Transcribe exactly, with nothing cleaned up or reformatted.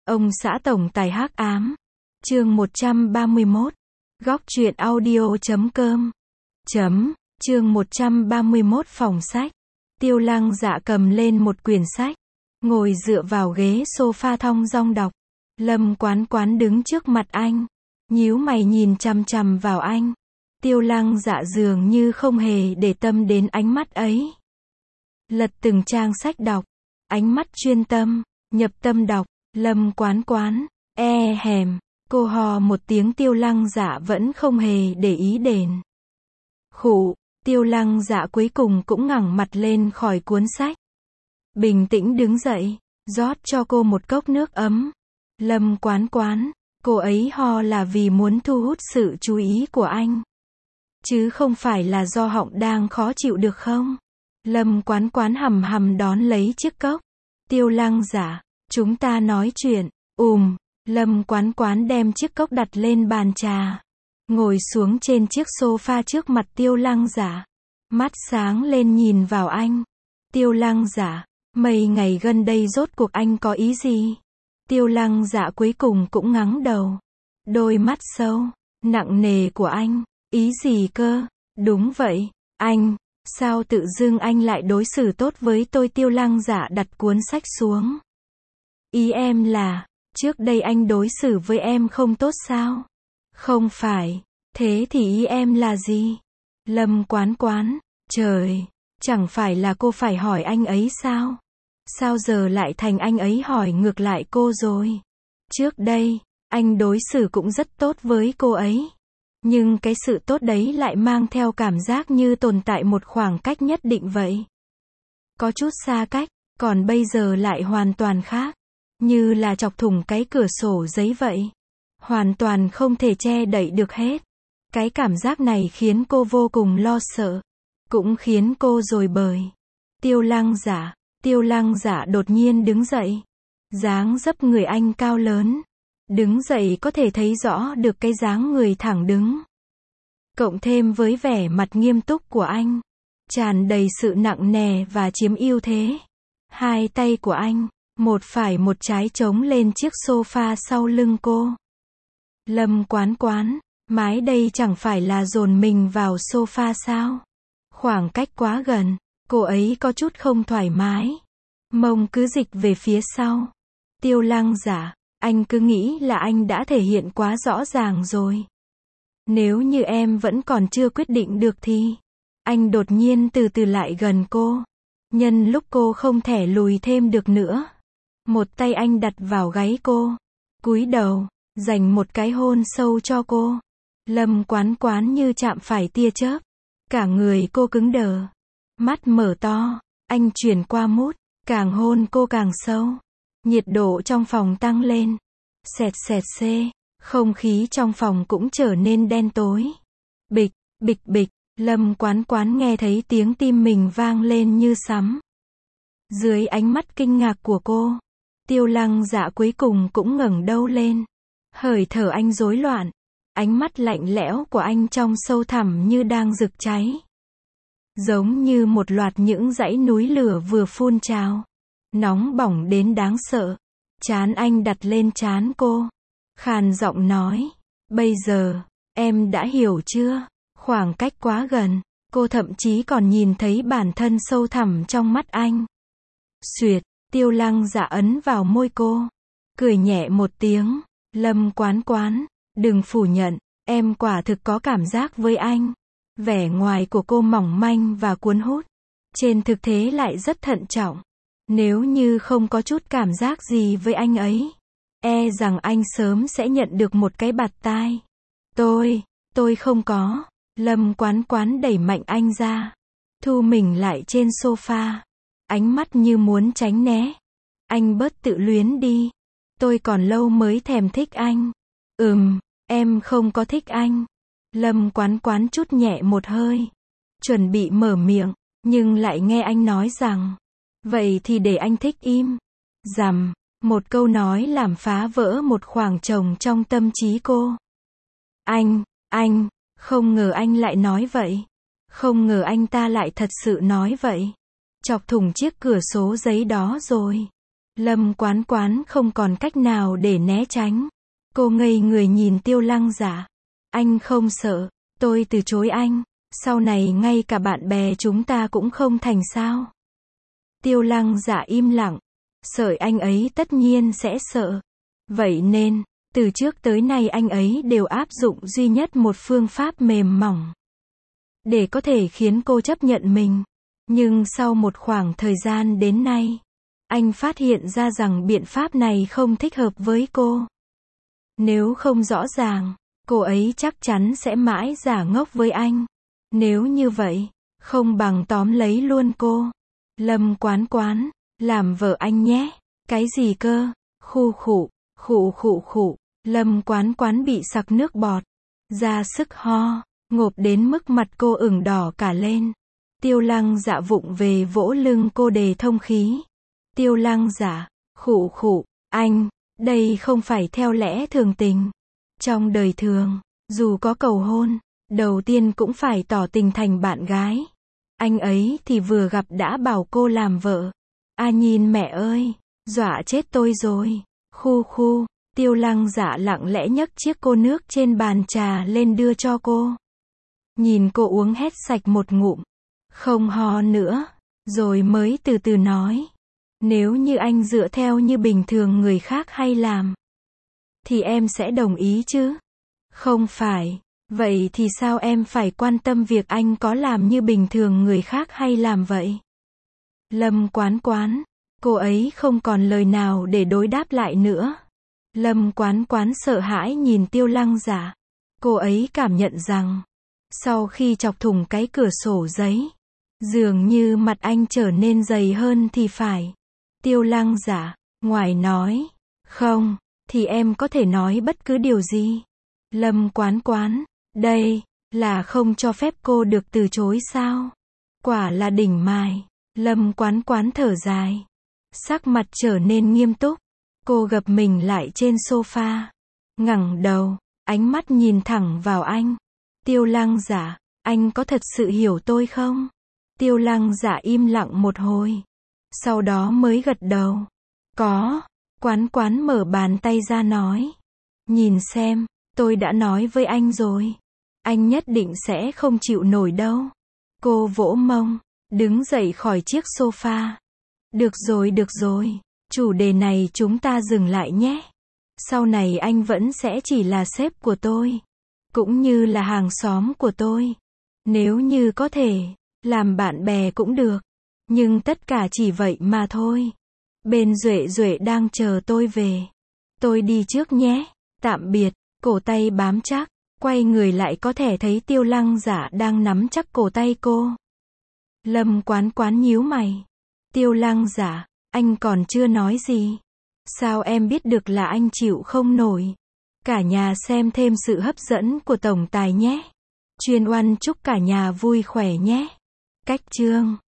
Ông xã tổng tài hắc ám. Chương một trăm ba mươi mốt. Góc truyện audio chấm com. Chấm. Chương một trăm ba mươi mốt phòng sách. Tiêu Lăng Dạ cầm lên một quyển sách, ngồi dựa vào ghế sofa thong dong đọc. Lâm Quán Quán đứng trước mặt anh, nhíu mày nhìn chằm chằm vào anh. Tiêu Lăng Dạ dường như không hề để tâm đến ánh mắt ấy. Lật từng trang sách đọc, ánh mắt chuyên tâm, nhập tâm đọc. Lâm Quán Quán, e hèm, cô hò một tiếng. Tiêu Lăng Dạ vẫn không hề để ý đến. Khụ, Tiêu Lăng Dạ cuối cùng cũng ngẩng mặt lên khỏi cuốn sách. Bình tĩnh đứng dậy, rót cho cô một cốc nước ấm. Lâm Quán Quán, cô ấy ho là vì muốn thu hút sự chú ý của anh, chứ không phải là do họng đang khó chịu được không? Lâm Quán Quán hầm hầm đón lấy chiếc cốc. Tiêu Lăng Dạ, chúng ta nói chuyện. Ùm, Lâm Quán Quán đem chiếc cốc đặt lên bàn trà, ngồi xuống trên chiếc sofa trước mặt Tiêu Lăng Dạ, mắt sáng lên nhìn vào anh. Tiêu Lăng Dạ, mấy ngày gần đây rốt cuộc anh có ý gì? Tiêu Lăng Dạ cuối cùng cũng ngẩng đầu. Đôi mắt sâu, nặng nề của anh. Ý gì cơ? Đúng vậy, anh, sao tự dưng anh lại đối xử tốt với tôi? Tiêu Lăng Dạ đặt cuốn sách xuống. Ý em là, trước đây anh đối xử với em không tốt sao? Không phải, thế thì ý em là gì? Lâm Quán Quán, trời, chẳng phải là cô phải hỏi anh ấy sao? Sao giờ lại thành anh ấy hỏi ngược lại cô rồi? Trước đây, anh đối xử cũng rất tốt với cô ấy. Nhưng cái sự tốt đấy lại mang theo cảm giác như tồn tại một khoảng cách nhất định vậy. Có chút xa cách, còn bây giờ lại hoàn toàn khác. Như là chọc thủng cái cửa sổ giấy vậy. Hoàn toàn không thể che đậy được hết. Cái cảm giác này khiến cô vô cùng lo sợ. Cũng khiến cô rối bời. Tiêu Lăng Dạ, Tiêu Lăng Dạ đột nhiên đứng dậy. Dáng dấp người anh cao lớn. Đứng dậy có thể thấy rõ được cái dáng người thẳng đứng. Cộng thêm với vẻ mặt nghiêm túc của anh, tràn đầy sự nặng nề và chiếm ưu thế. Hai tay của anh, một phải một trái chống lên chiếc sofa sau lưng cô. Lâm Quán Quán, mái đây chẳng phải là dồn mình vào sofa sao? Khoảng cách quá gần, cô ấy có chút không thoải mái. Mông cứ dịch về phía sau. Tiêu Lăng Dạ, anh cứ nghĩ là anh đã thể hiện quá rõ ràng rồi. Nếu như em vẫn còn chưa quyết định được thì... Anh đột nhiên từ từ lại gần cô. Nhân lúc cô không thể lùi thêm được nữa. Một tay anh đặt vào gáy cô. Cúi đầu, dành một cái hôn sâu cho cô. Lâm Quán Quán như chạm phải tia chớp. Cả người cô cứng đờ. Mắt mở to, anh chuyển qua mút. Càng hôn cô càng sâu. Nhiệt độ trong phòng tăng lên. Xẹt xẹt xê. Không khí trong phòng cũng trở nên đen tối. Bịch, bịch bịch. Lâm Quán Quán nghe thấy tiếng tim mình vang lên như sấm. Dưới ánh mắt kinh ngạc của cô, Tiêu Lăng Dạ cuối cùng cũng ngẩng đầu lên. Hơi thở anh rối loạn. Ánh mắt lạnh lẽo của anh trong sâu thẳm như đang rực cháy. Giống như một loạt những dãy núi lửa vừa phun trào. Nóng bỏng đến đáng sợ. Trán anh đặt lên trán cô. Khàn giọng nói. Bây giờ, em đã hiểu chưa? Khoảng cách quá gần. Cô thậm chí còn nhìn thấy bản thân sâu thẳm trong mắt anh. Xuyệt, Tiêu Lăng Dạ ấn vào môi cô. Cười nhẹ một tiếng. Lâm Quán Quán, đừng phủ nhận, em quả thực có cảm giác với anh. Vẻ ngoài của cô mỏng manh và cuốn hút. Trên thực tế lại rất thận trọng. Nếu như không có chút cảm giác gì với anh ấy, e rằng anh sớm sẽ nhận được một cái bạt tai. Tôi, tôi không có. Lâm Quán Quán đẩy mạnh anh ra. Thu mình lại trên sofa. Ánh mắt như muốn tránh né. Anh bớt tự luyến đi. Tôi còn lâu mới thèm thích anh. Ừm, em không có thích anh. Lâm Quán Quán chút nhẹ một hơi. Chuẩn bị mở miệng, nhưng lại nghe anh nói rằng, vậy thì để anh thích im. Rằm, một câu nói làm phá vỡ một khoảng trống trong tâm trí cô. Anh, anh, không ngờ anh lại nói vậy. Không ngờ anh ta lại thật sự nói vậy. Chọc thủng chiếc cửa sổ giấy đó rồi. Lâm Quán Quán không còn cách nào để né tránh. Cô ngây người nhìn Tiêu Lăng Dạ. Anh không sợ, tôi từ chối anh, sau này ngay cả bạn bè chúng ta cũng không thành sao? Tiêu Lăng Dạ im lặng, sợ anh ấy tất nhiên sẽ sợ. Vậy nên, từ trước tới nay anh ấy đều áp dụng duy nhất một phương pháp mềm mỏng, để có thể khiến cô chấp nhận mình. Nhưng sau một khoảng thời gian đến nay, anh phát hiện ra rằng biện pháp này không thích hợp với cô. Nếu không rõ ràng, cô ấy chắc chắn sẽ mãi giả ngốc với anh. Nếu như vậy, không bằng tóm lấy luôn cô. Lâm Quán Quán, làm vợ anh nhé. Cái gì cơ? Khu khụ, khụ khụ khụ. Lâm Quán Quán bị sặc nước bọt, ra sức ho, ngộp đến mức mặt cô ửng đỏ cả lên. Tiêu Lăng Dạ vụng về vỗ lưng cô để thông khí. Tiêu Lăng Dạ, khụ khụ, anh, đây không phải theo lẽ thường tình. Trong đời thường, dù có cầu hôn, đầu tiên cũng phải tỏ tình thành bạn gái. Anh ấy thì vừa gặp đã bảo cô làm vợ. A nhìn mẹ ơi, dọa chết tôi rồi. Khu khu, Tiêu Lăng Dạ lặng lẽ nhấc chiếc cô nước trên bàn trà lên đưa cho cô. Nhìn cô uống hết sạch một ngụm, không ho nữa, rồi mới từ từ nói. Nếu như anh dựa theo như bình thường người khác hay làm, thì em sẽ đồng ý chứ? Không phải, vậy thì sao em phải quan tâm việc anh có làm như bình thường người khác hay làm vậy? Lâm Quán Quán, cô ấy không còn lời nào để đối đáp lại nữa. Lâm Quán Quán sợ hãi nhìn Tiêu Lăng Dạ. Cô ấy cảm nhận rằng, sau khi chọc thủng cái cửa sổ giấy, dường như mặt anh trở nên dày hơn thì phải. Tiêu Lăng Dạ, ngoài nói, không, thì em có thể nói bất cứ điều gì. Lâm Quán Quán, đây, là không cho phép cô được từ chối sao? Quả là đỉnh mài. Lâm Quán Quán thở dài, sắc mặt trở nên nghiêm túc. Cô gập mình lại trên sofa, ngẩng đầu, ánh mắt nhìn thẳng vào anh. Tiêu Lăng Dạ, anh có thật sự hiểu tôi không? Tiêu Lăng Dạ im lặng một hồi, sau đó mới gật đầu. Có. Quán Quán mở bàn tay ra nói. Nhìn xem, tôi đã nói với anh rồi. Anh nhất định sẽ không chịu nổi đâu. Cô vỗ mông, đứng dậy khỏi chiếc sofa. Được rồi, được rồi. Chủ đề này chúng ta dừng lại nhé. Sau này anh vẫn sẽ chỉ là sếp của tôi, cũng như là hàng xóm của tôi. Nếu như có thể, làm bạn bè cũng được. Nhưng tất cả chỉ vậy mà thôi. Bên Duệ Duệ đang chờ tôi về. Tôi đi trước nhé. Tạm biệt. Cổ tay bám chắc, quay người lại có thể thấy Tiêu Lăng Dạ đang nắm chắc cổ tay cô. Lâm Quán Quán nhíu mày. Tiêu Lăng Dạ, anh còn chưa nói gì. Sao em biết được là anh chịu không nổi? Cả nhà xem thêm sự hấp dẫn của tổng tài nhé. Chuyên oan chúc cả nhà vui khỏe nhé. Cách chương